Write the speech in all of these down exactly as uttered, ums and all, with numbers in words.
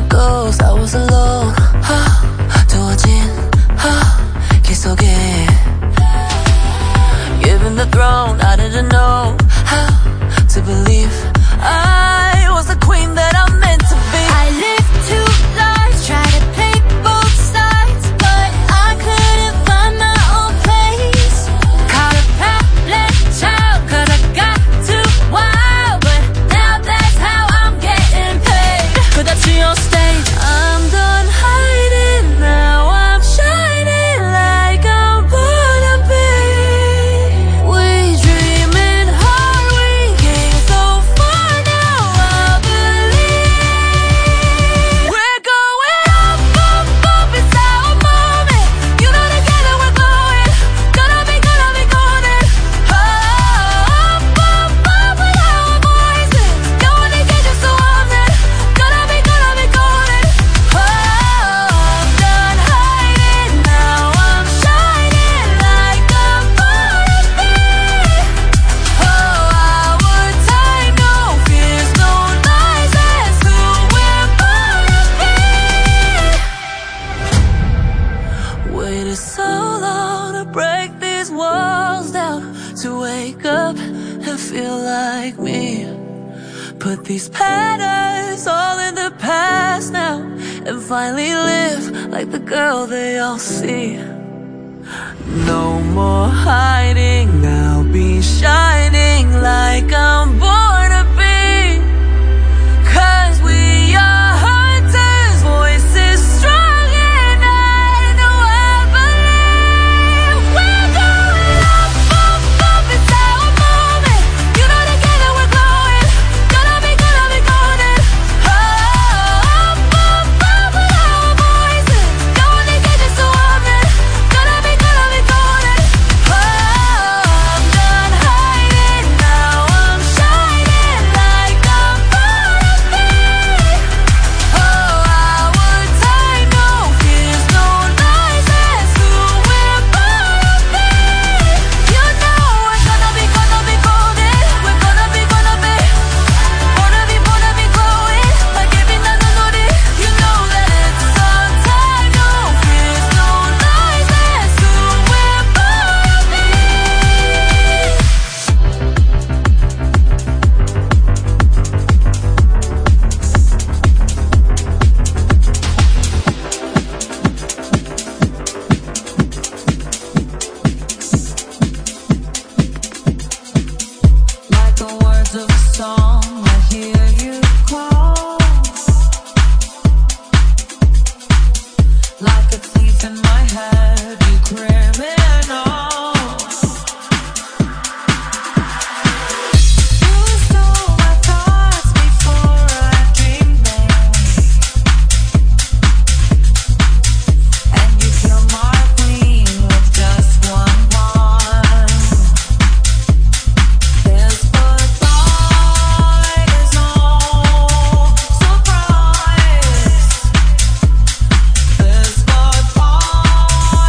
goes, I was alone. 두어진 길 속에 given the throne, I didn't know how to believe I was the queen that I'm meant to be. I lived two lives, tried to play both sides, but I couldn't find my own place. Caught a problem child, cause I got too wild, but now that's how I'm getting paid. 끝없이 on stage, I'm done hiding, now I'm shining like I'm born to be. We dreaming hard, we came so far, now I believe we're going up, up, up, it's our moment. You know together we're glowing, gonna be, gonna be golden. Up, up, up with our voices, going to get you so often, gonna be, gonna be golden. Oh, I'm done hiding, now I'm shining like I'm born to be. Oh, our time, no fears, no lies, that's who we're born to be. Waited so long to break these walls down, to wake up and feel like me. Put these patterns all in the past now, and finally live like the girl they all see. No more hiding, I'll be shining like I'm born to be. Cause we are hunters, voices strong, and I know I believe we're going up, up, up, it's our moment. You know together we're glowing, gonna be, gonna be golden. Oh, up, up, up with our voices, going to get you so often, gonna be, gonna be golden. Oh, I'm done hiding, now I'm shining like I'm born to be. Oh, our time, no fears, no lies, that's who we're born to be. You know we're gonna be, gonna be golden, we're gonna be, gonna be born to be, born to be glowing like every night the 노래. You know that it's our time, no fears, no lies, that's who we're born to be. Like the words of a song, I hear you call. Like a thief in my head, you criminal. You stole my thoughts before I dreamed them, and you killed my queen with just one one. This goodbye is no surprise. This goodbye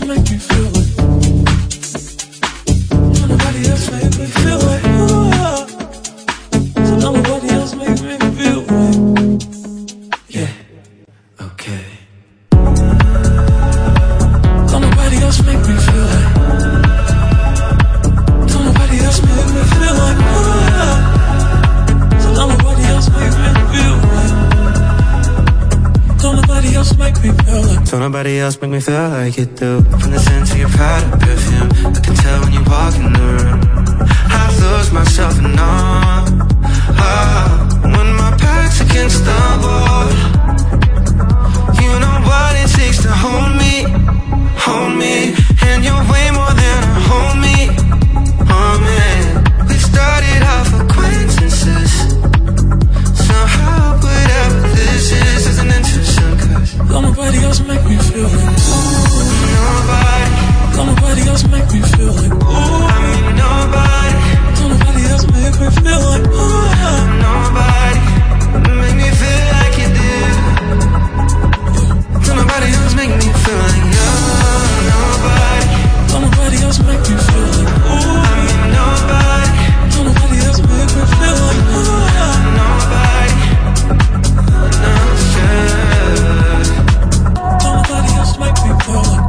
make me feel like. Nobody else make me feel like. Ooh, so nobody else make me feel like. Yeah, okay. Don't nobody else make me feel like. Don't nobody else make me feel like. Ooh, so nobody else make me feel like. Don't nobody else make me feel like. Don't nobody else make me feel like you do. From the scent to your powder perfume, I can tell when you walk in the room. I lose myself in awe. Oh, when my back's against the wall, you know what it takes to hold me, hold me. And you're way more than a homie. Oh man, we started off acquaintances. Somehow whatever this is is an interesting cause. Don't nobody else make me feel like. Nobody. Don't nobody else make me feel like. Ooh, I mean nobody. Don't nobody else make me feel like. Ooh, nobody make me feel like you do. Don't nobody else make me feel like you. Nobody. Don't nobody else make me feel like. Ooh, I mean nobody. Don't nobody else make me feel like. Ooh, nobody. No, sure. Don't nobody else make me feel like.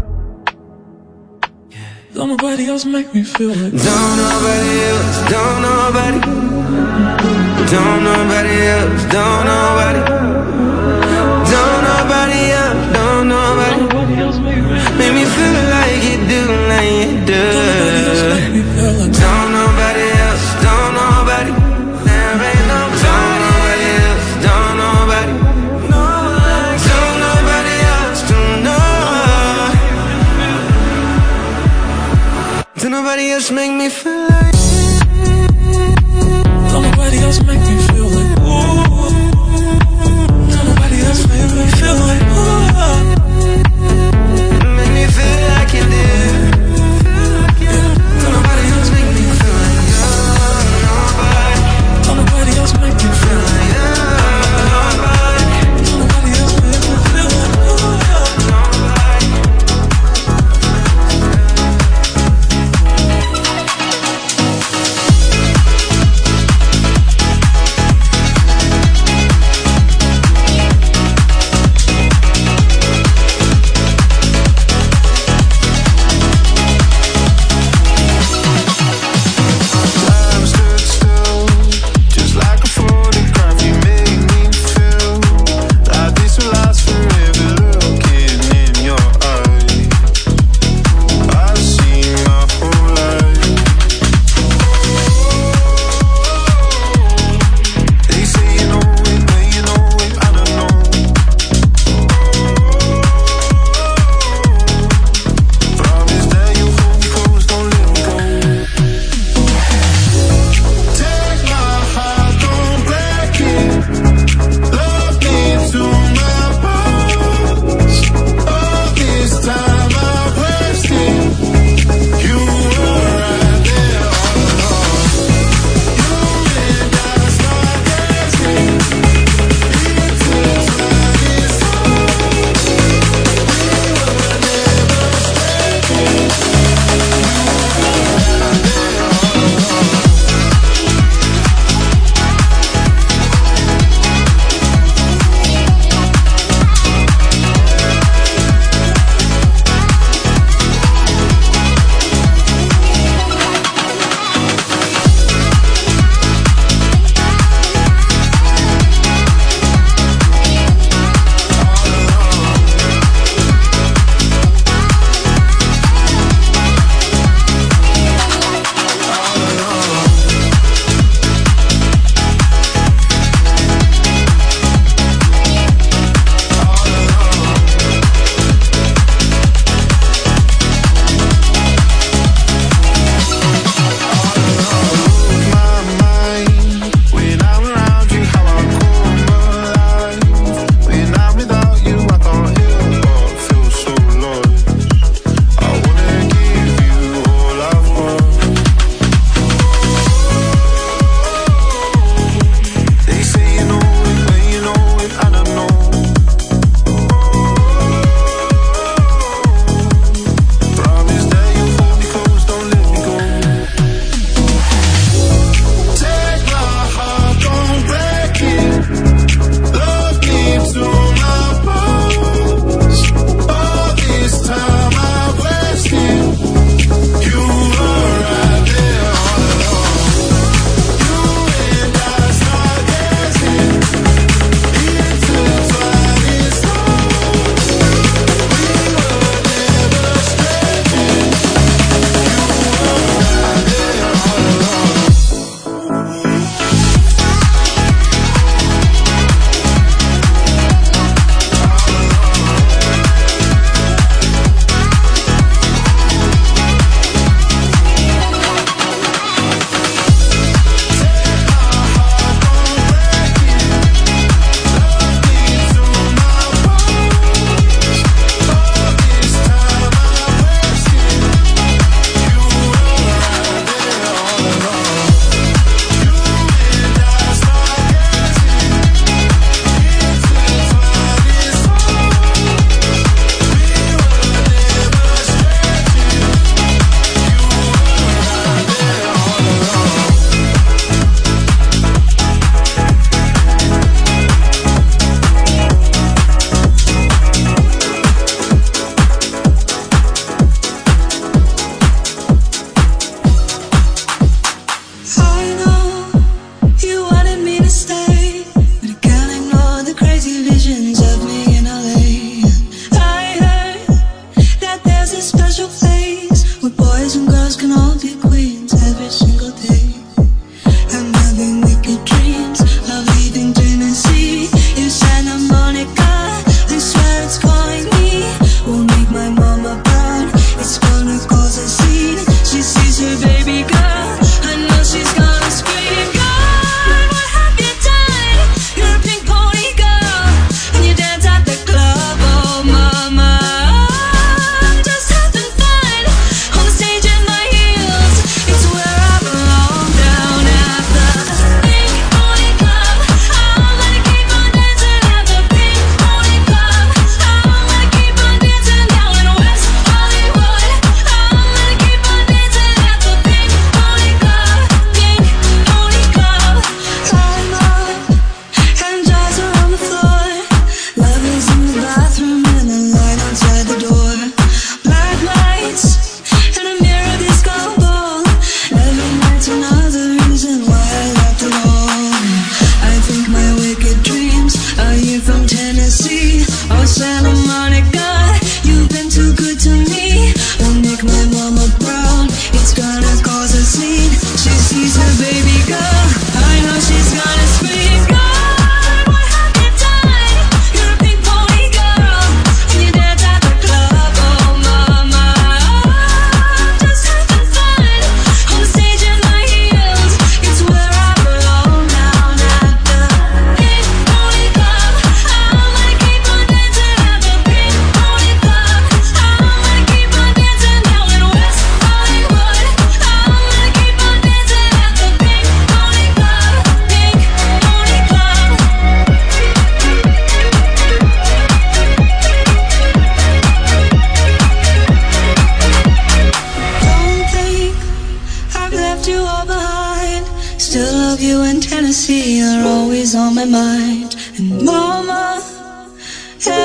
Don't nobody else make me feel like. Don't nobody else, don't nobody. Don't nobody else, don't nobody. Don't nobody else, don't nobody. Nobody else make me Make me feel like you do, like you do. Nobody else make me feel like. Don't nobody else, don't nobody. There ain't nobody else, don't nobody. Don't nobody else, don't nobody. Don't nobody else make me feel like. Don't nobody else make me feel like. Ooh, don't nobody else make me feel like. Ooh, make me feel like you do. Don't nobody else make me feel like you. Nobody. Don't nobody else make me feel like. Nobody. Don't nobody else make me feel like. Nobody.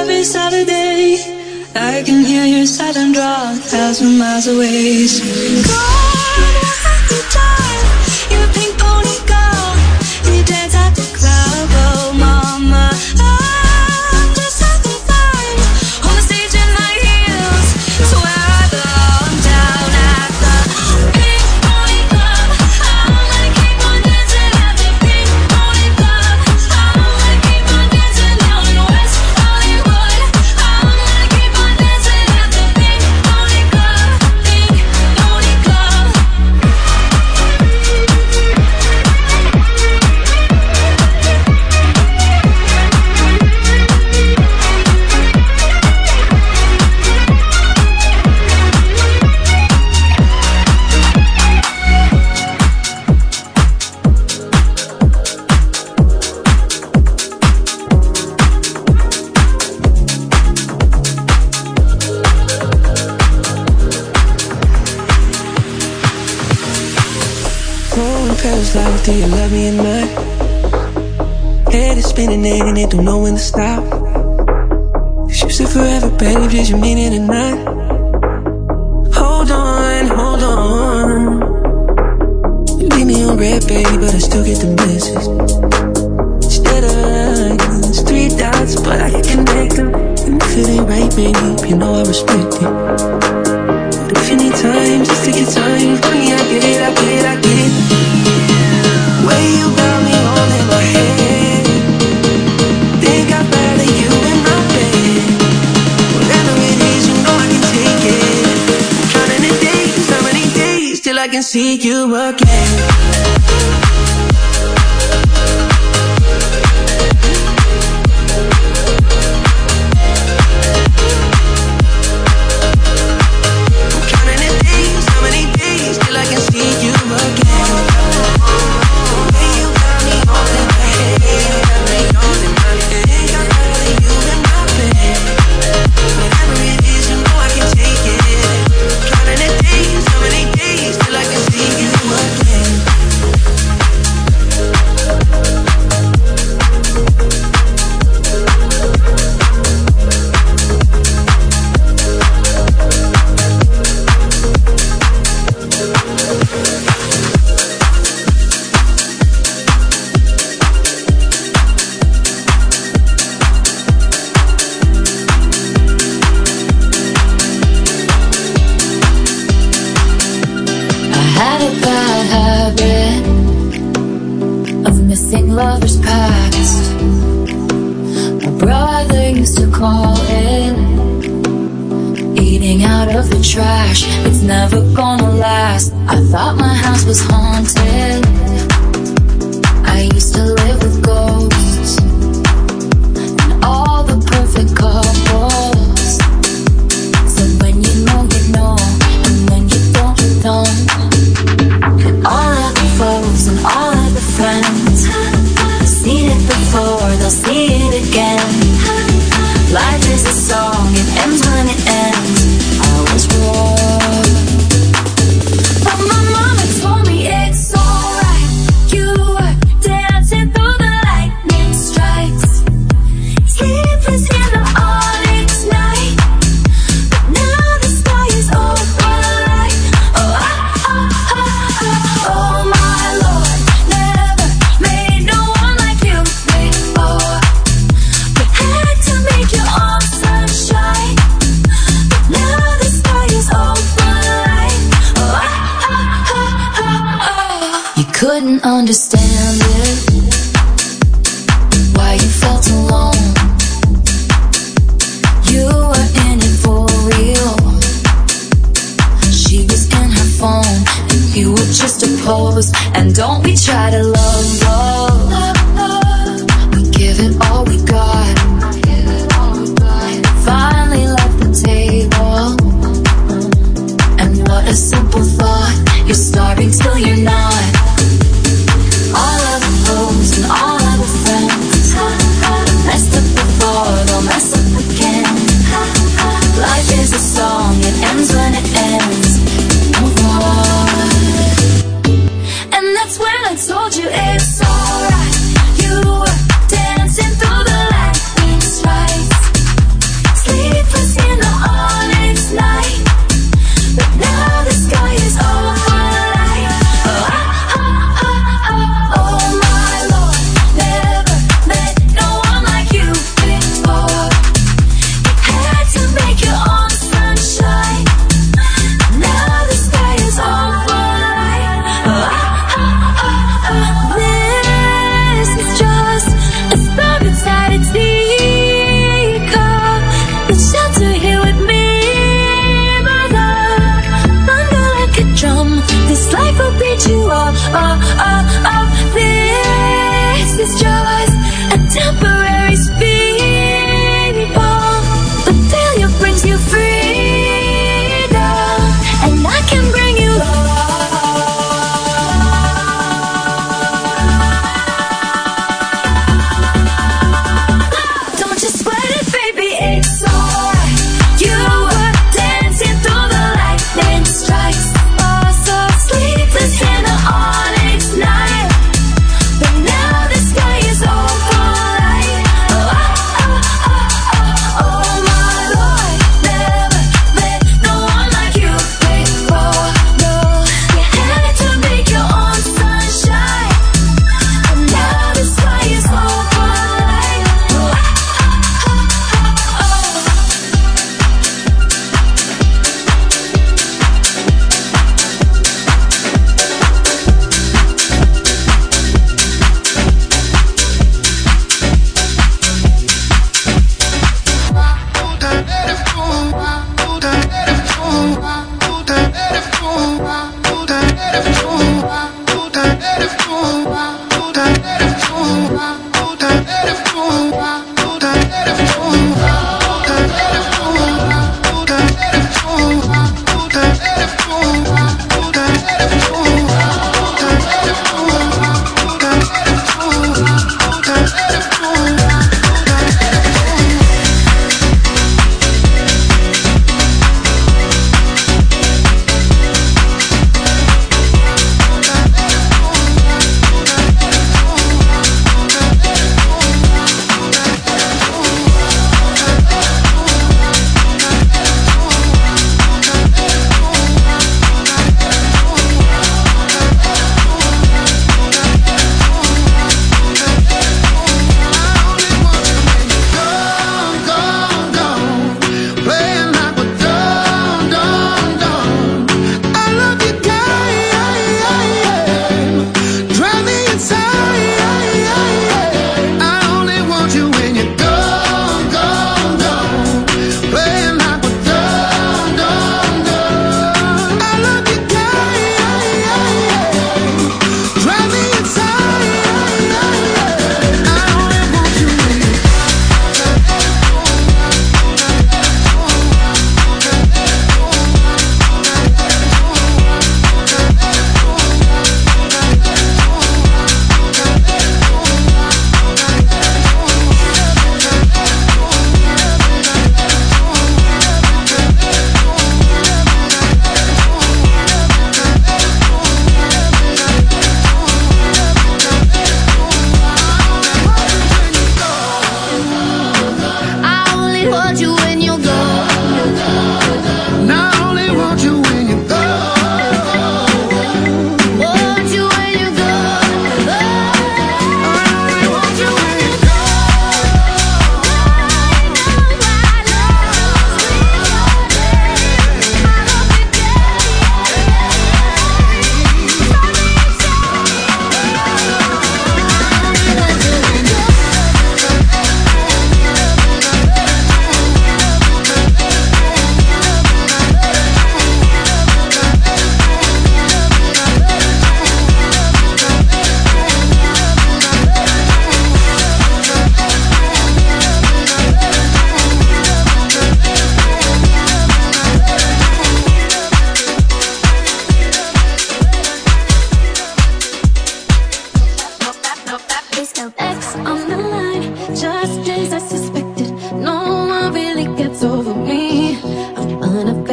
every Saturday. I can hear your silent draw a thousand miles away. So gone at the time, you're a pink pony girl. You dance at the club, oh mama. I'm just having fun on the stage in high heels. So where I belong, down at the pink pony club. I'm gonna keep on dancing at the pink pony club. I'm gonna keep on dancing down in West Hollywood. I'm gonna keep on dancing at the pink pony club, pink pony club. Going parasite, do you love me or not? Head is spinning and it don't know when to stop. If you say forever, babe, did you mean it or not? Hold on, hold on. You leave me on red, baby, but I still get the message. Instead of lines, three dots, but I can connect them. And if it ain't right, babe, you know I respect it. But if you need time, just take your time. Honey, I get it, I get it, I get it. Way you got me holding my head. Think I'd rather you in my bed. Whatever it is, you know I can take it. Counting the days, how many days till I can see you again. Lovers past. My brother used to call in, eating out of the trash. It's never gonna last. I thought my house was haunted. I used to live with ghosts and all the perfect couples. So when you know, you know, and when you don't, you don't. And all of the foes and all of the friends, seen it before, they'll see it again. Life is a song, it ends when it ends. I was wrong, but my mama told me it's alright. You were dancing through the lightning strikes, sleepless in the onyx night. But now the sky is overlight. Oh, oh, oh, oh, oh my Lord, never made no one like you before. We had to make your arms sunshine, but now the sky is overlight. Oh, oh, oh, oh, oh. You couldn't understand it, why you felt alone. You were in it for real. She was in her phone, and you were just a pose. And don't we try to love, love, love. We give it all we got. Finally left the table, and what a simple thought. You're starving till you're not. All of the foes and all of the friends messed up before, they'll mess up again. Life is a song, it ends when it ends. Move on. And that's when I told you it's alright. You were dancing through the light.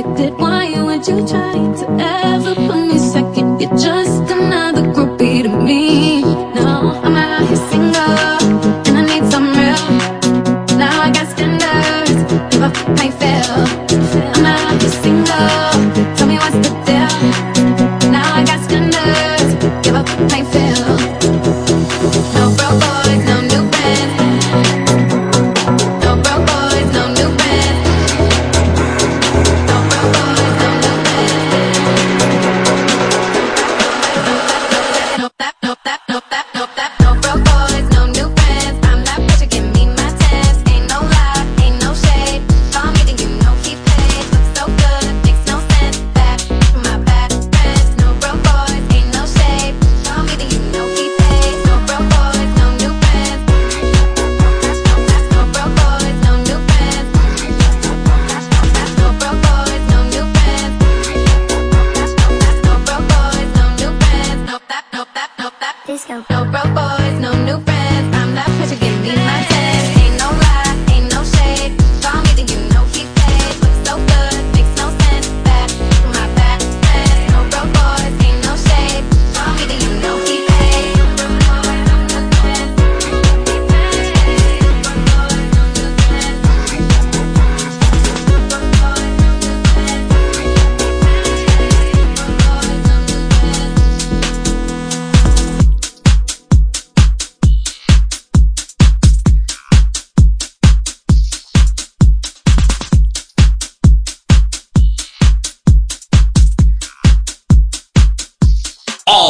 expected. Why would you try to ever put me second? You're just another groupie to me. No, I'm out here single, and I need some real. Now I got standards, if I might fail. I'm out here single, tell me what's the